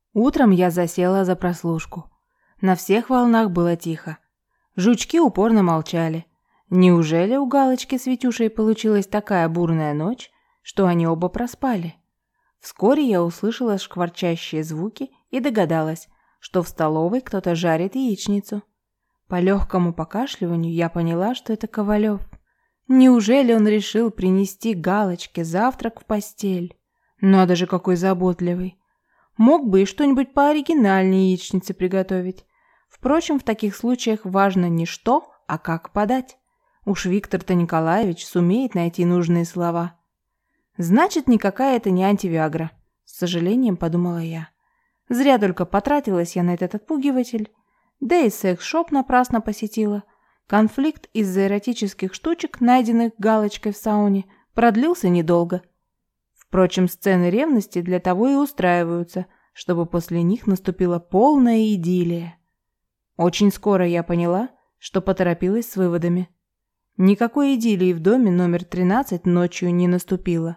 Утром я засела за прослушку. На всех волнах было тихо. Жучки упорно молчали. Неужели у Галочки с Витюшей получилась такая бурная ночь, что они оба проспали? Вскоре я услышала шкварчащие звуки и догадалась, что в столовой кто-то жарит яичницу. По легкому покашливанию я поняла, что это Ковалев. Неужели он решил принести Галочке завтрак в постель? Надо же, какой заботливый. Мог бы и что-нибудь пооригинальнее яичницы приготовить. Впрочем, в таких случаях важно не что, а как подать. Уж Виктор-то Николаевич сумеет найти нужные слова. Значит, никакая это не антивиагра, с сожалением подумала я. Зря только потратилась я на этот отпугиватель. Да и секс-шоп напрасно посетила. Конфликт из-за эротических штучек, найденных Галочкой в сауне, продлился недолго. Впрочем, сцены ревности для того и устраиваются, чтобы после них наступила полная идиллия. Очень скоро я поняла, что поторопилась с выводами. Никакой идиллии в доме номер 13 ночью не наступило.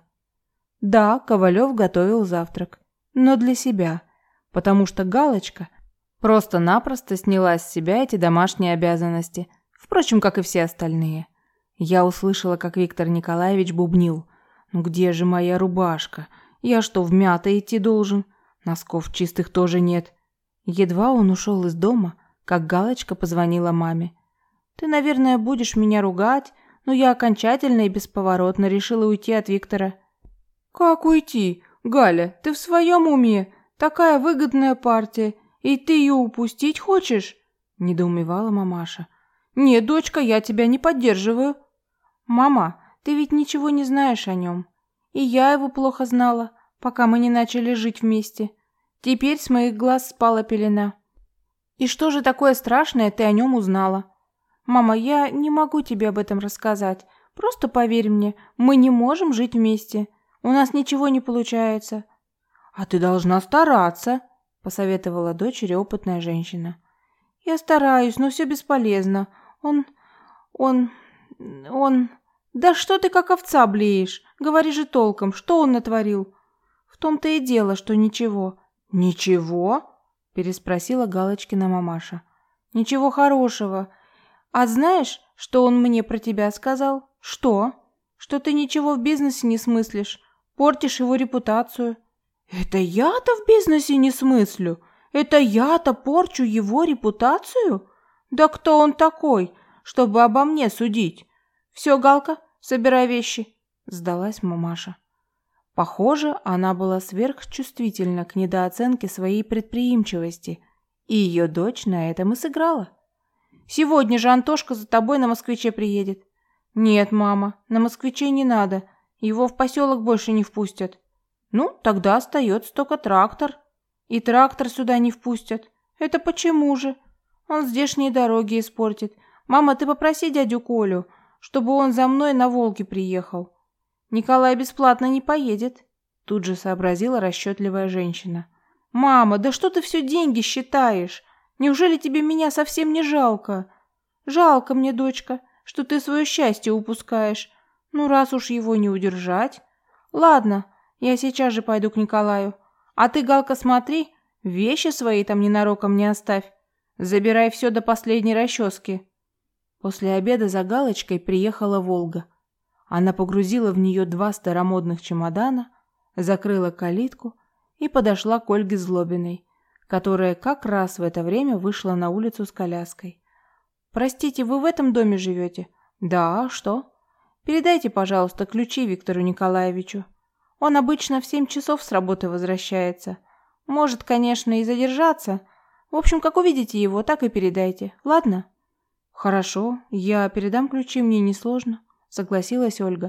Да, Ковалев готовил завтрак, но для себя, потому что Галочка просто-напросто сняла с себя эти домашние обязанности, впрочем, как и все остальные. Я услышала, как Виктор Николаевич бубнил: «Ну где же моя рубашка? Я что, в мятой идти должен? Носков чистых тоже нет». Едва он ушел из дома, как Галочка позвонила маме. «Ты, наверное, будешь меня ругать, но я окончательно и бесповоротно решила уйти от Виктора». «Как уйти? Галя, ты в своем уме? Такая выгодная партия, и ты ее упустить хочешь?» – недоумевала мамаша. «Нет, дочка, я тебя не поддерживаю». «Мама, ты ведь ничего не знаешь о нем. И я его плохо знала, пока мы не начали жить вместе. Теперь с моих глаз спала пелена. И что же такое страшное ты о нем узнала? Мама, я не могу тебе об этом рассказать. Просто поверь мне, мы не можем жить вместе. У нас ничего не получается». «А ты должна стараться», – посоветовала дочери опытная женщина. «Я стараюсь, но все бесполезно. Он... Да что ты как овца блеешь? Говори же толком, что он натворил?» «В том-то и дело, что ничего». «Ничего?» – переспросила Галочкина мамаша. «Ничего хорошего. А знаешь, что он мне про тебя сказал?» «Что?» «Что ты ничего в бизнесе не смыслишь, портишь его репутацию». «Это я-то в бизнесе не смыслю? Это я-то порчу его репутацию? Да кто он такой, чтобы обо мне судить? Все, Галка, собирай вещи», – сдалась мамаша. Похоже, она была сверхчувствительна к недооценке своей предприимчивости, и ее дочь на этом и сыграла. «Сегодня же Антошка за тобой на москвиче приедет». «Нет, мама, на москвиче не надо, его в поселок больше не впустят». «Ну, тогда остается только трактор». «И трактор сюда не впустят». «Это почему же? Он здешние дороги испортит. Мама, ты попроси дядю Колю, чтобы он за мной на Волге приехал». «Николай бесплатно не поедет», – тут же сообразила расчетливая женщина. «Мама, да что ты все деньги считаешь? Неужели тебе меня совсем не жалко?» «Жалко мне, дочка, что ты свое счастье упускаешь. Ну, раз уж его не удержать. Ладно, я сейчас же пойду к Николаю. А ты, Галка, смотри, вещи свои там ненароком не оставь. Забирай все до последней расчески». После обеда за Галочкой приехала Волга. Она погрузила в нее 2 старомодных чемодана, закрыла калитку и подошла к Ольге Злобиной, которая как раз в это время вышла на улицу с коляской. «Простите, вы в этом доме живете?» «Да, а что?» «Передайте, пожалуйста, ключи Виктору Николаевичу. Он обычно в 7 часов с работы возвращается. Может, конечно, и задержаться. В общем, как увидите его, так и передайте. Ладно?» «Хорошо, я передам ключи, мне несложно», — согласилась Ольга.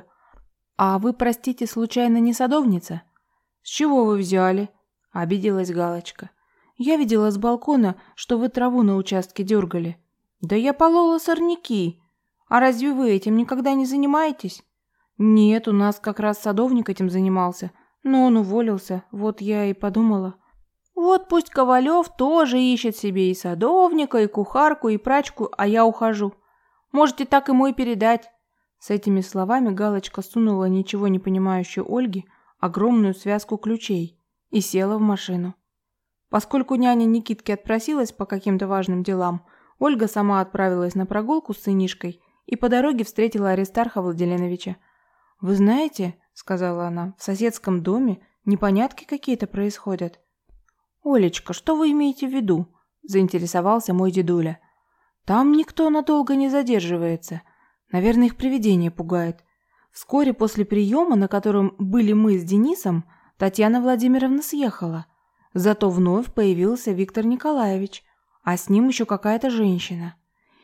«А вы, простите, случайно не садовница?» «С чего вы взяли?» — обиделась Галочка. «Я видела с балкона, что вы траву на участке дергали». «Да я полола сорняки. А разве вы этим никогда не занимаетесь?» «Нет, у нас как раз садовник этим занимался, но он уволился, вот я и подумала». «Вот пусть Ковалев тоже ищет себе и садовника, и кухарку, и прачку, а я ухожу. Можете так ему и передать». С этими словами Галочка сунула ничего не понимающей Ольге огромную связку ключей и села в машину. Поскольку няня Никитки отпросилась по каким-то важным делам, Ольга сама отправилась на прогулку с сынишкой и по дороге встретила Аристарха Владиленовича. «Вы знаете, — сказала она, — в соседском доме непонятки какие-то происходят». «Олечка, что вы имеете в виду?» — заинтересовался мой дедуля. «Там никто надолго не задерживается. Наверное, их привидение пугает. Вскоре после приема, на котором были мы с Денисом, Татьяна Владимировна съехала. Зато вновь появился Виктор Николаевич, а с ним еще какая-то женщина.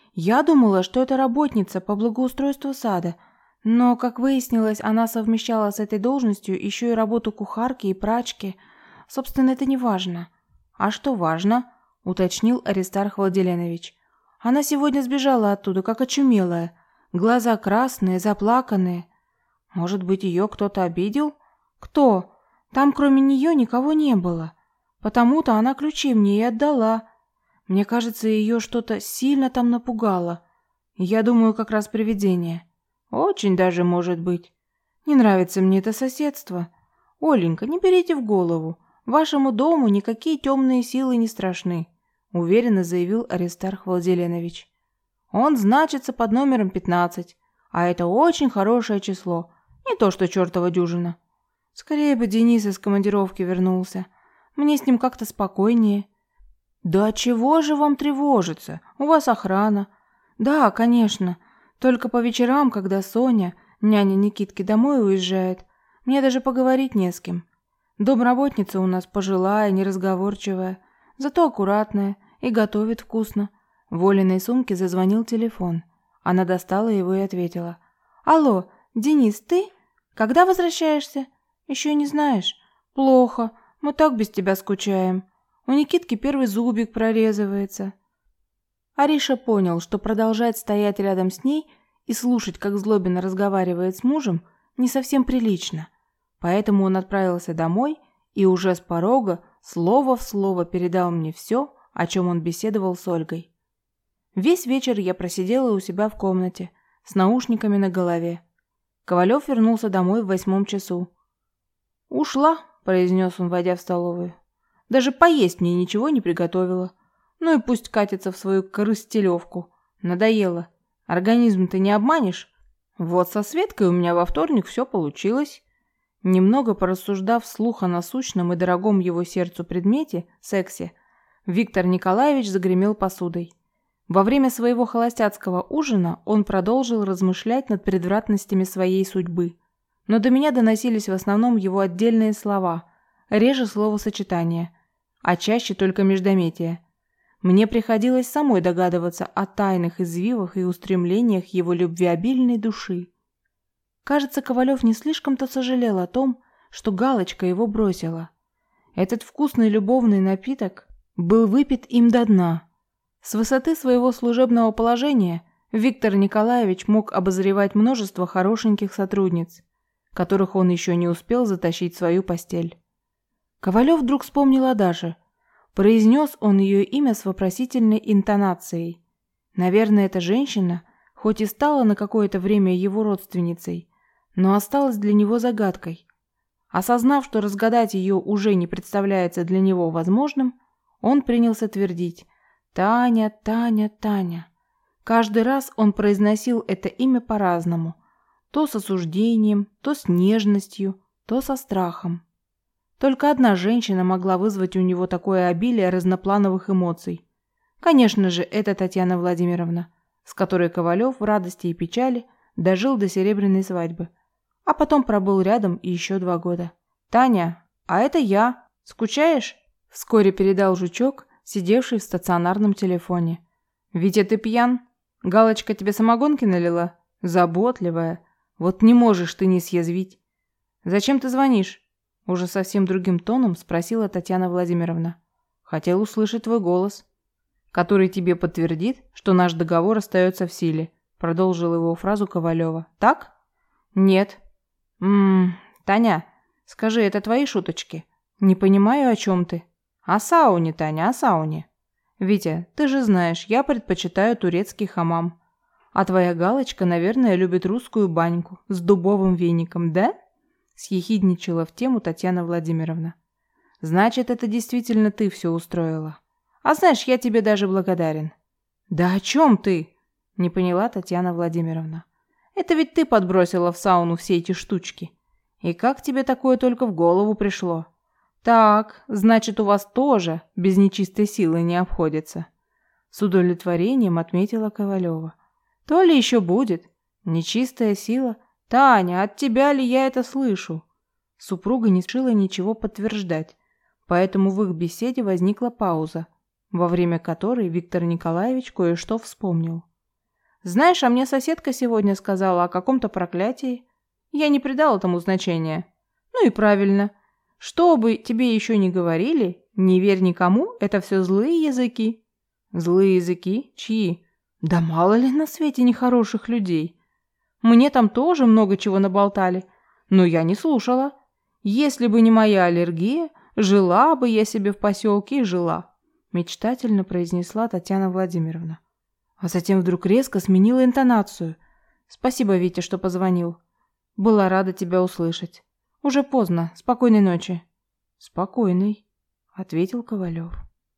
Я думала, что это работница по благоустройству сада, но, как выяснилось, она совмещала с этой должностью еще и работу кухарки и прачки. Собственно, это не важно». «А что важно?» — уточнил Аристарх Владиленович. «Она сегодня сбежала оттуда, как очумелая. Глаза красные, заплаканные. Может быть, ее кто-то обидел? Кто? Там кроме нее никого не было. Потому-то она ключи мне и отдала. Мне кажется, ее что-то сильно там напугало. Я думаю, как раз привидение. Очень даже может быть. Не нравится мне это соседство. Оленька, не берите в голову. Вашему дому никакие темные силы не страшны», — уверенно заявил Аристарх Владиленович. «Он значится под номером 15, а это очень хорошее число, не то что чертова дюжина. Скорее бы Денис из командировки вернулся. Мне с ним как-то спокойнее». «Да чего же вам тревожиться? У вас охрана». «Да, конечно. Только по вечерам, когда Соня, няня Никитки, домой уезжает, мне даже поговорить не с кем. Домработница у нас пожилая, неразговорчивая, зато аккуратная и готовит вкусно». В Олиной сумке зазвонил телефон. Она достала его и ответила. «Алло, Денис, ты? Когда возвращаешься? Еще не знаешь? Плохо, мы так без тебя скучаем. У Никитки первый зубик прорезывается». Ариша понял, что продолжать стоять рядом с ней и слушать, как Злобина разговаривает с мужем, не совсем прилично. Поэтому он отправился домой и уже с порога слово в слово передал мне все, о чем он беседовал с Ольгой. Весь вечер я просидела у себя в комнате, с наушниками на голове. Ковалев вернулся домой в 8 часу. «Ушла», — произнес он, войдя в столовую. «Даже поесть мне ничего не приготовила. Ну и пусть катится в свою корыстелевку. Надоело. Организм-то не обманешь. Вот со Светкой у меня во вторник все получилось». Немного порассуждав вслух о насущном и дорогом его сердцу предмете, сексе, Виктор Николаевич загремел посудой. Во время своего холостяцкого ужина он продолжил размышлять над превратностями своей судьбы. Но до меня доносились в основном его отдельные слова, реже словосочетания, а чаще только междометия. Мне приходилось самой догадываться о тайных извивах и устремлениях его любвеобильной души. Кажется, Ковалев не слишком-то сожалел о том, что Галочка его бросила. Этот вкусный любовный напиток был выпит им до дна. С высоты своего служебного положения Виктор Николаевич мог обозревать множество хорошеньких сотрудниц, которых он еще не успел затащить в свою постель. Ковалев вдруг вспомнил о Даше. Произнес он ее имя с вопросительной интонацией. Наверное, эта женщина, хоть и стала на какое-то время его родственницей, но осталась для него загадкой. Осознав, что разгадать ее уже не представляется для него возможным, он принялся твердить: «Таня, Таня, Таня». Каждый раз он произносил это имя по-разному, то с осуждением, то с нежностью, то со страхом. Только одна женщина могла вызвать у него такое обилие разноплановых эмоций. Конечно же, это Татьяна Владимировна, с которой Ковалев в радости и печали дожил до серебряной свадьбы, а потом пробыл рядом еще 2 года. «Таня, а это я. Скучаешь?» – вскоре передал жучок, сидевший в стационарном телефоне. «Витя, ты пьян? Галочка тебе самогонки налила? Заботливая. Вот не можешь ты не съязвить. Зачем ты звонишь?» Уже совсем другим тоном спросила Татьяна Владимировна. «Хотел услышать твой голос, который тебе подтвердит, что наш договор остается в силе», продолжил его фразу Ковалева. «Так?» «Нет». Таня, скажи, это твои шуточки? Не понимаю, о чем ты». «О сауне, Таня, о сауне. Витя, ты же знаешь, я предпочитаю турецкий хамам. А твоя Галочка, наверное, любит русскую баньку с дубовым веником, да?» Съехидничала в тему Татьяна Владимировна. Значит, это действительно ты все устроила. А знаешь, я тебе даже благодарен». «Да о чем ты?» – не поняла Татьяна Владимировна. «Это ведь ты подбросила в сауну все эти штучки. И как тебе такое только в голову пришло? Так, значит, у вас тоже без нечистой силы не обходится». С удовлетворением отметила Ковалева. «То ли еще будет. Нечистая сила. Таня, от тебя ли я это слышу?» Супруга не решила ничего подтверждать, поэтому в их беседе возникла пауза, во время которой Виктор Николаевич кое-что вспомнил. «Знаешь, а мне соседка сегодня сказала о каком-то проклятии. Я не придал этому значения. Ну и правильно. Что бы тебе еще ни говорили, не верь никому, это все злые языки». «Злые языки? Чьи? Да мало ли на свете нехороших людей. Мне там тоже много чего наболтали, но я не слушала. Если бы не моя аллергия, жила бы я себе в поселке и жила», мечтательно произнесла Татьяна Владимировна. А затем вдруг резко сменила интонацию. «Спасибо, Витя, что позвонил. Была рада тебя услышать. Уже поздно. Спокойной ночи». «Спокойной», — ответил Ковалев.